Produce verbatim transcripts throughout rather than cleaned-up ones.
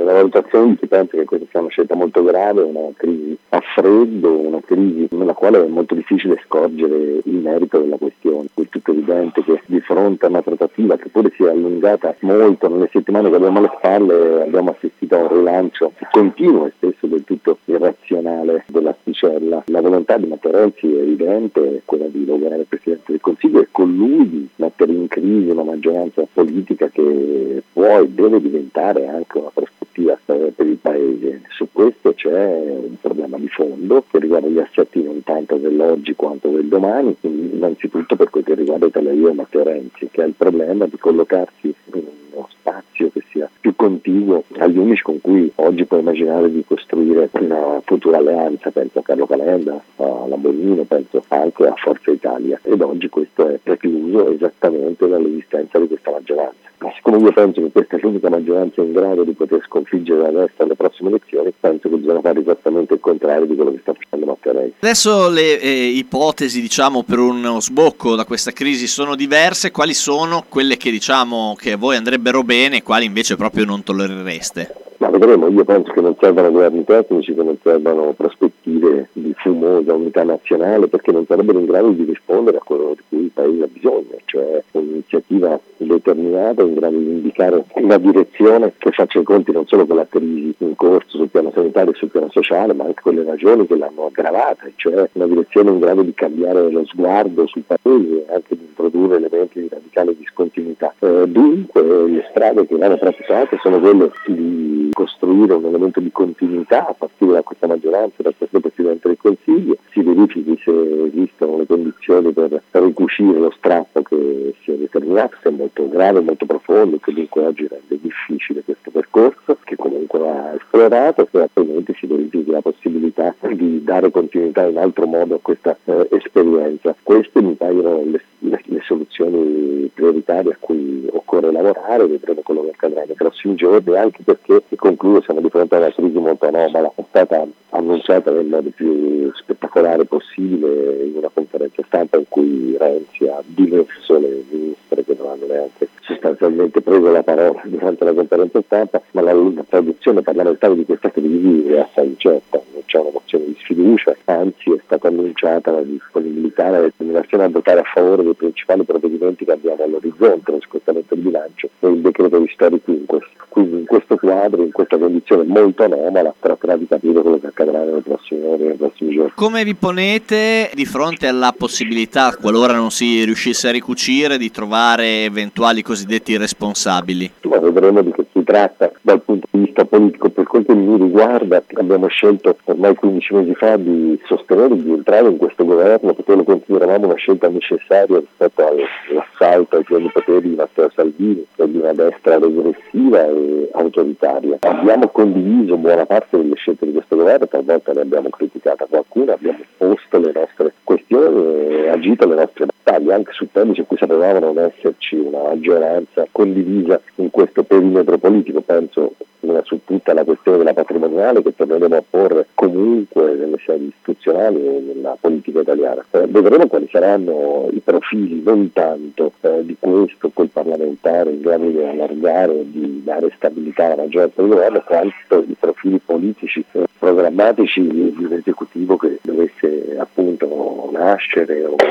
la valutazione di chi pensa che questa sia una scelta molto grave, una crisi a freddo, una crisi nella quale è molto difficile scorgere il merito della questione. È tutto evidente che di fronte a una trattativa che pure si è allungata molto nelle settimane che abbiamo alle spalle, abbiamo assistito a un rilancio continuo e spesso del tutto irrazionale dell'asticella. La volontà di Matteo Renzi è evidente, è quella di governare il Presidente del Consiglio e con lui di mettere in crisi una maggioranza politica che può e deve diventare anche una prospettiva per il Paese. Su questo c'è un problema di fondo che riguarda gli assetti non tanto dell'oggi quanto del domani, quindi innanzitutto per quel che riguarda Italia Viva e Matteo Renzi, che ha il problema di collocarsi in uno spazio che sia più contiguo agli unici con cui oggi può immaginare di costruire una futura alleanza. Penso a Carlo Calenda, alla Bonino, penso anche a Forza Italia, ed oggi questo è precluso esattamente dall'esistenza di questa maggioranza. Ma siccome io penso che questa è l'unica maggioranza in grado di poter sconfiggere la destra alle prossime elezioni, penso che bisogna fare esattamente il contrario di quello che sta facendo Matteo Renzi. Adesso le eh, ipotesi, diciamo, per uno sbocco da questa crisi sono diverse. Quali sono quelle che, diciamo, che a voi andrebbero bene e quali invece proprio non tollerereste? Ma vedremo, io penso che non servano governi tecnici, che non servano prospettive di fumosa unità nazionale, perché non sarebbero in grado di rispondere a quello di cui il Paese ha bisogno, cioè un'iniziativa determinata in grado di indicare una direzione che faccia i conti non solo con la crisi in corso sul piano sanitario e sul piano sociale, ma anche con le ragioni che l'hanno aggravata, cioè una direzione in grado di cambiare lo sguardo sul Paese e anche di introdurre elementi di radicale discontinuità. Eh, dunque le strade che vanno praticate sono quelle di costruire un elemento di continuità a partire da questa maggioranza, da questo Presidente del Consiglio, si verifichi se esistono le condizioni per ricucire lo strappo che si è determinato, che è molto grave, molto profondo, che dunque oggi rende difficile questo percorso, che comunque va esplorato, e altrimenti si verifichi la possibilità di dare continuità in altro modo a questa eh, esperienza. Queste mi paiono le, le, le soluzioni prioritarie a cui occorre lavorare. Vedremo quello che accadrà nei prossimi giorni, anche perché, e concludo, siamo di fronte a una crisi molto anomala. È stata annunciata nel modo più spettacolare possibile in una conferenza stampa in cui Renzi ha dimesso le ministre che non hanno neanche sostanzialmente preso la parola durante la conferenza stampa, ma la, la traduzione parlamentare di questa crisi è assai incerta. Non c'è una mozione di sfiducia, anzi è stata annunciata la disponibilità e la determinazione a votare a favore dei principali provvedimenti che abbiamo all'orizzonte, lo scostamento del bilancio e il decreto di Story Quinquest. Quindi in questo quadro, in questa condizione molto anomala, tratterà di capire quello che accadrà nelle prossime ore, nei prossimi giorni. Come vi ponete di fronte alla possibilità, qualora non si riuscisse a ricucire, di trovare eventuali cosiddetti responsabili? Ma vedremo di che si tratta dal punto di vista politico. Per quel che mi riguarda, abbiamo scelto ormai quindici mesi fa di sostenere, di entrare in questo governo, perché lo consideravamo una scelta necessaria rispetto all'assalto ai pieni poteri di Matteo Salvini e di una destra regressiva e autoritaria. Abbiamo condiviso buona parte delle scelte di questo governo, talvolta ne abbiamo criticata qualcuna, abbiamo posto le nostre questioni e agito le nostre battaglie, anche su temi su cui sapevamo non esserci una maggioranza condivisa in questo perimetro politico. Penso una su tutta la questione della patrimoniale, che torneremo a porre comunque nelle sedi istituzionali e nella politica italiana. Eh, vedremo quali saranno i profili, non tanto eh, di questo quel parlamentare in grado di allargare e di dare stabilità alla maggioranza del governo, quanto i profili politici e programmatici di un esecutivo che dovesse appunto nascere o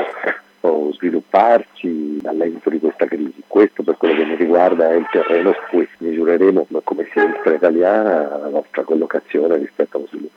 o svilupparsi dall'esito di questa crisi. Questo, per quello che mi riguarda, è il terreno su cui misureremo come sinistra italiana la nostra collocazione rispetto allo sviluppo.